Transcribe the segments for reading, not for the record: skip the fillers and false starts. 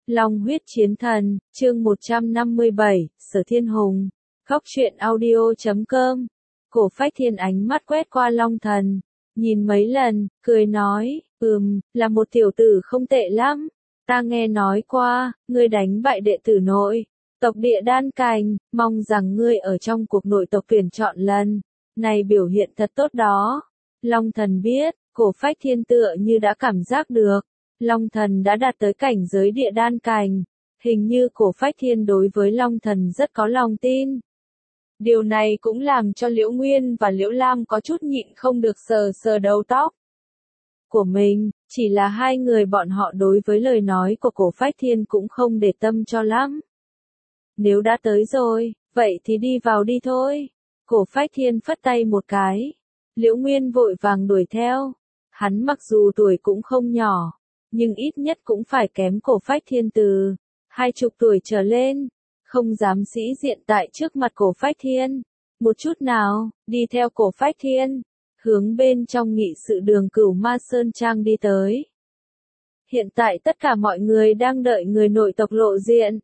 Long huyết chiến thần, chương 157, Sở Thiên Hùng. Góc truyện audio.com. Cổ Phách Thiên ánh mắt quét qua Long Thần, nhìn mấy lần, cười nói, là một tiểu tử không tệ lắm. Ta nghe nói qua, ngươi đánh bại đệ tử nội tộc Địa Đan Cành, mong rằng ngươi ở trong cuộc nội tộc tuyển chọn lần này biểu hiện thật tốt đó. Long Thần biết, Cổ Phách Thiên tựa như đã cảm giác được, Long Thần đã đạt tới cảnh giới Địa Đan Cành, hình như Cổ Phách Thiên đối với Long Thần rất có lòng tin. Điều này cũng làm cho Liễu Nguyên và Liễu Lam có chút nhịn không được sờ sờ đầu tóc của mình, chỉ là hai người bọn họ đối với lời nói của Cổ Phách Thiên cũng không để tâm cho lắm. Nếu đã tới rồi, vậy thì đi vào đi thôi. Cổ Phách Thiên phất tay một cái. Liễu Nguyên vội vàng đuổi theo. Hắn mặc dù tuổi cũng không nhỏ, nhưng ít nhất cũng phải kém Cổ Phách Thiên từ 20 tuổi trở lên. Không dám sĩ diện tại trước mặt Cổ Phách Thiên một chút nào, đi theo Cổ Phách Thiên, hướng bên trong nghị sự đường Cửu Ma Sơn Trang đi tới. Hiện tại tất cả mọi người đang đợi người nội tộc lộ diện.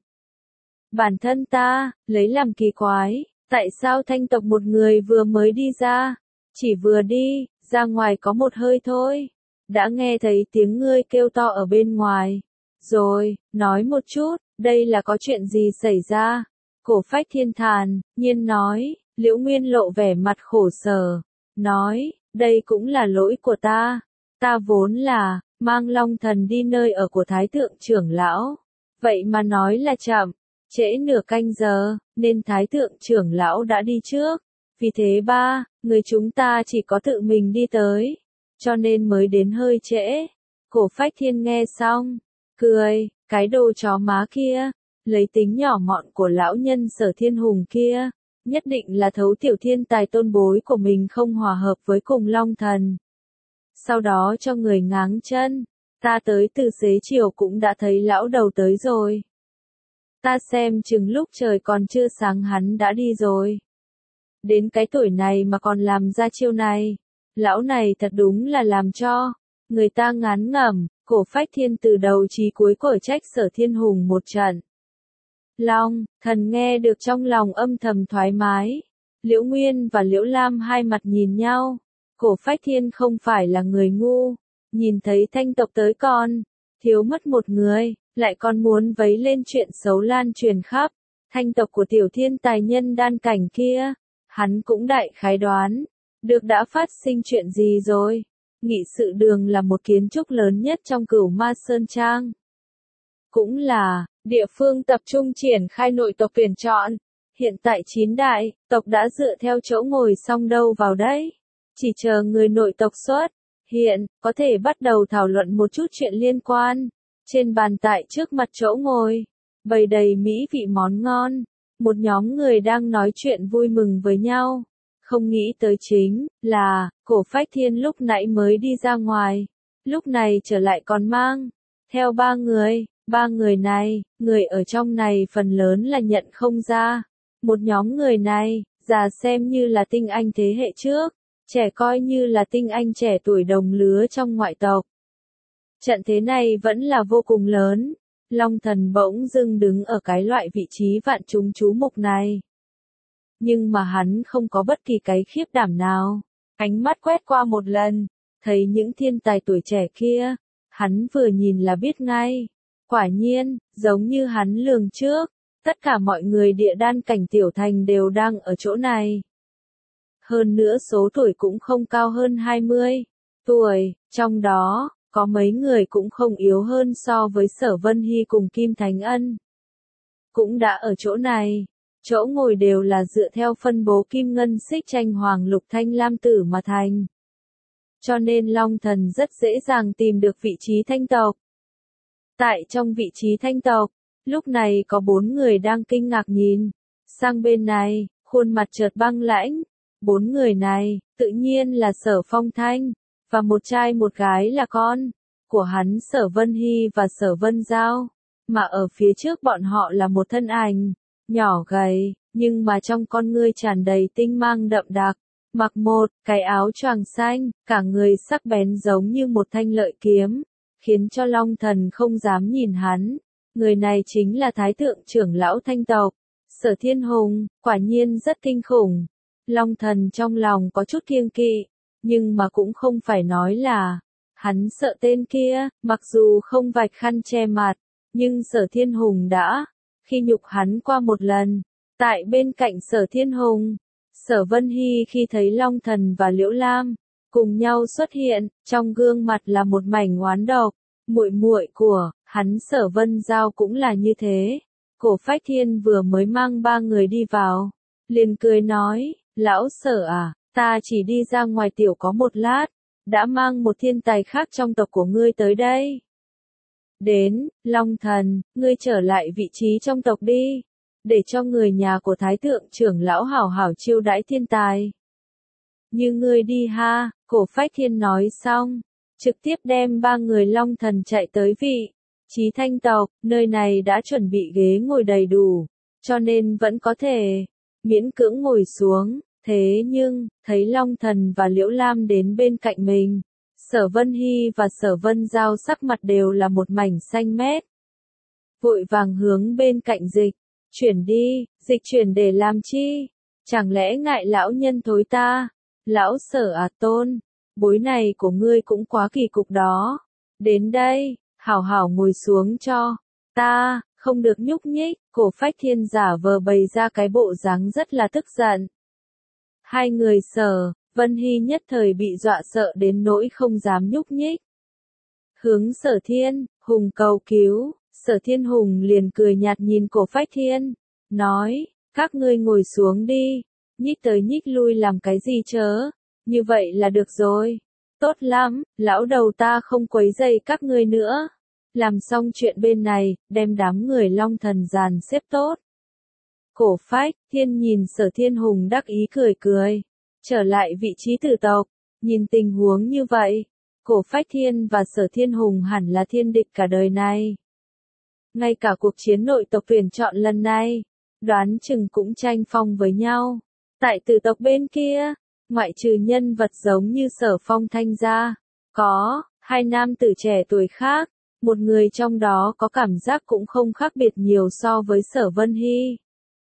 Bản thân ta, lấy làm kỳ quái, tại sao thanh tộc một người vừa mới đi ra, chỉ vừa đi, ra ngoài có một hơi thôi, đã nghe thấy tiếng ngươi kêu to ở bên ngoài. Rồi, nói một chút, đây là có chuyện gì xảy ra? Cổ Phách Thiên thản nhiên nói. Liễu Nguyên lộ vẻ mặt khổ sở, nói, đây cũng là lỗi của ta. Ta vốn là mang Long Thần đi nơi ở của Thái Thượng trưởng lão, vậy mà nói là chậm, trễ nửa canh giờ, nên Thái Thượng trưởng lão đã đi trước. Vì thế người chúng ta chỉ có tự mình đi tới, cho nên mới đến hơi trễ. Cổ Phách Thiên nghe xong, cười, cái đồ chó má kia, lấy tính nhỏ mọn của lão nhân Sở Thiên Hùng kia, nhất định là thấu tiểu thiên tài tôn bối của mình không hòa hợp với cùng Long Thần. Sau đó cho người ngáng chân, ta tới từ xế chiều cũng đã thấy lão đầu tới rồi. Ta xem chừng lúc trời còn chưa sáng hắn đã đi rồi. Đến cái tuổi này mà còn làm ra chiêu này, lão này thật đúng là làm cho người ta ngán ngẩm. Cổ Phách Thiên từ đầu chí cuối cổi trách Sở Thiên Hùng một trận. Long Thần nghe được trong lòng âm thầm thoải mái. Liễu Nguyên và Liễu Lam hai mặt nhìn nhau. Cổ Phách Thiên không phải là người ngu, nhìn thấy thanh tộc tới con thiếu mất một người, lại còn muốn vấy lên chuyện xấu lan truyền khắp thanh tộc của tiểu thiên tài nhân đan cảnh kia. Hắn cũng đại khái đoán được đã phát sinh chuyện gì rồi. Nghị sự đường là một kiến trúc lớn nhất trong Cửu Ma Sơn Trang, cũng là địa phương tập trung triển khai nội tộc tuyển chọn. Hiện tại 9 đại tộc đã dựa theo chỗ ngồi xong đâu vào đấy, chỉ chờ người nội tộc xuất hiện, có thể bắt đầu thảo luận một chút chuyện liên quan. Trên bàn tại trước mặt chỗ ngồi, bày đầy mỹ vị món ngon, một nhóm người đang nói chuyện vui mừng với nhau. Không nghĩ tới chính là Cổ Phách Thiên lúc nãy mới đi ra ngoài, lúc này trở lại còn mang theo 3 người. 3 người này, người ở trong này phần lớn là nhận không ra. Một nhóm người này, già xem như là tinh anh thế hệ trước, trẻ coi như là tinh anh trẻ tuổi đồng lứa trong ngoại tộc. Trận thế này vẫn là vô cùng lớn. Long Thần bỗng dưng đứng ở cái loại vị trí vạn chúng chú mục này. Nhưng mà hắn không có bất kỳ cái khiếp đảm nào. Ánh mắt quét qua một lần, thấy những thiên tài tuổi trẻ kia, hắn vừa nhìn là biết ngay. Quả nhiên, giống như hắn lường trước, tất cả mọi người Địa Đan cảnh tiểu thành đều đang ở chỗ này. Hơn nữa số tuổi cũng không cao hơn 20 tuổi, trong đó, có mấy người cũng không yếu hơn so với Sở Vân Hy cùng Kim Thánh Ân. Cũng đã ở chỗ này, chỗ ngồi đều là dựa theo phân bố kim ngân xích tranh hoàng lục thanh lam tử mà thành. Cho nên Long Thần rất dễ dàng tìm được vị trí thanh tộc. Tại trong vị trí thanh tộc, lúc này có 4 người đang kinh ngạc nhìn sang bên này, khuôn mặt chợt băng lãnh. 4 người này, tự nhiên là Sở Phong Thanh, và một trai một gái là con của hắn Sở Vân Hy và Sở Vân Giao, mà ở phía trước bọn họ là một thân ảnh nhỏ gầy, nhưng mà trong con ngươi tràn đầy tinh mang đậm đặc, mặc một cái áo choàng xanh, cả người sắc bén giống như một thanh lợi kiếm, khiến cho Long Thần không dám nhìn hắn. Người này chính là Thái thượng trưởng lão Thanh tộc, Sở Thiên Hùng, quả nhiên rất kinh khủng. Long Thần trong lòng có chút kiêng kỵ, nhưng mà cũng không phải nói là hắn sợ tên kia, mặc dù không vạch khăn che mặt, nhưng Sở Thiên Hùng đã khi nhục hắn qua một lần. Tại bên cạnh Sở Thiên Hùng, Sở Vân Hy khi thấy Long Thần và Liễu Lam cùng nhau xuất hiện, trong gương mặt là một mảnh oán độc. Muội muội của hắn Sở Vân Giao cũng là như thế. Cổ Phách Thiên vừa mới mang 3 người đi vào, liền cười nói, lão Sở à, ta chỉ đi ra ngoài tiểu có một lát, đã mang một thiên tài khác trong tộc của ngươi tới đây. Đến, Long Thần, ngươi trở lại vị trí trong tộc đi, để cho người nhà của Thái thượng trưởng lão hảo hảo chiêu đãi thiên tài. Như ngươi đi ha, Cổ Phách Thiên nói xong, trực tiếp đem 3 người Long Thần chạy tới vị trí Thanh tộc, nơi này đã chuẩn bị ghế ngồi đầy đủ, cho nên vẫn có thể miễn cưỡng ngồi xuống. Thế nhưng, thấy Long Thần và Liễu Lam đến bên cạnh mình, Sở Vân Hy và Sở Vân Giao sắc mặt đều là một mảnh xanh mét. Vội vàng hướng bên cạnh dịch chuyển để làm chi? Chẳng lẽ ngại lão nhân thối ta? Lão Sở à tôn, bối này của ngươi cũng quá kỳ cục đó. Đến đây, hảo hảo ngồi xuống cho ta, không được nhúc nhích. Cổ Phách Thiên giả vờ bày ra cái bộ dáng rất là tức giận. Hai người Sở Vân Hy nhất thời bị dọa sợ đến nỗi không dám nhúc nhích. Hướng Sở Thiên Hùng cầu cứu, Sở Thiên Hùng liền cười nhạt nhìn Cổ Phách Thiên, nói, các ngươi ngồi xuống đi, nhích tới nhích lui làm cái gì chớ, như vậy là được rồi. Tốt lắm, lão đầu ta không quấy rầy các ngươi nữa. Làm xong chuyện bên này, đem đám người Long Thần dàn xếp tốt. Cổ Phách Thiên nhìn Sở Thiên Hùng đắc ý cười cười, trở lại vị trí tử tộc, nhìn tình huống như vậy, Cổ Phách Thiên và Sở Thiên Hùng hẳn là thiên địch cả đời này. Ngay cả cuộc chiến nội tộc tuyển chọn lần này, đoán chừng cũng tranh phong với nhau. Tại tử tộc bên kia, ngoại trừ nhân vật giống như Sở Phong Thanh ra, có 2 nam tử trẻ tuổi khác, một người trong đó có cảm giác cũng không khác biệt nhiều so với Sở Vân Hy.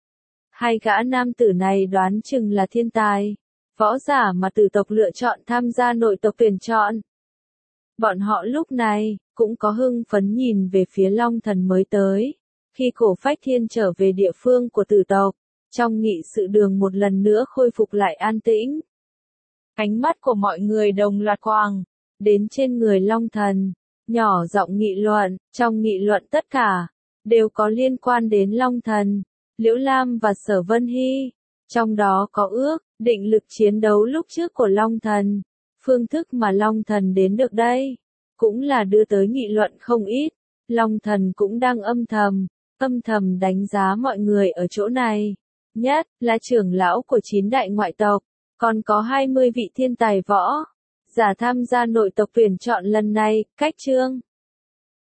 2 gã nam tử này đoán chừng là thiên tài, võ giả mà tử tộc lựa chọn tham gia nội tộc tuyển chọn. Bọn họ lúc này cũng có hưng phấn nhìn về phía Long Thần mới tới. Khi Cổ Phách Thiên trở về địa phương của tử tộc, trong nghị sự đường một lần nữa khôi phục lại an tĩnh. Ánh mắt của mọi người đồng loạt quang đến trên người Long Thần, nhỏ giọng nghị luận, trong nghị luận tất cả đều có liên quan đến Long Thần, Liễu Lam và Sở Vân Hy, trong đó có ước định lực chiến đấu lúc trước của Long Thần, phương thức mà Long Thần đến được đây, cũng là đưa tới nghị luận không ít. Long Thần cũng đang âm thầm đánh giá mọi người ở chỗ này, nhất là trưởng lão của 9 đại ngoại tộc, còn có 20 vị thiên tài võ giả tham gia nội tộc tuyển chọn lần này. Cách chương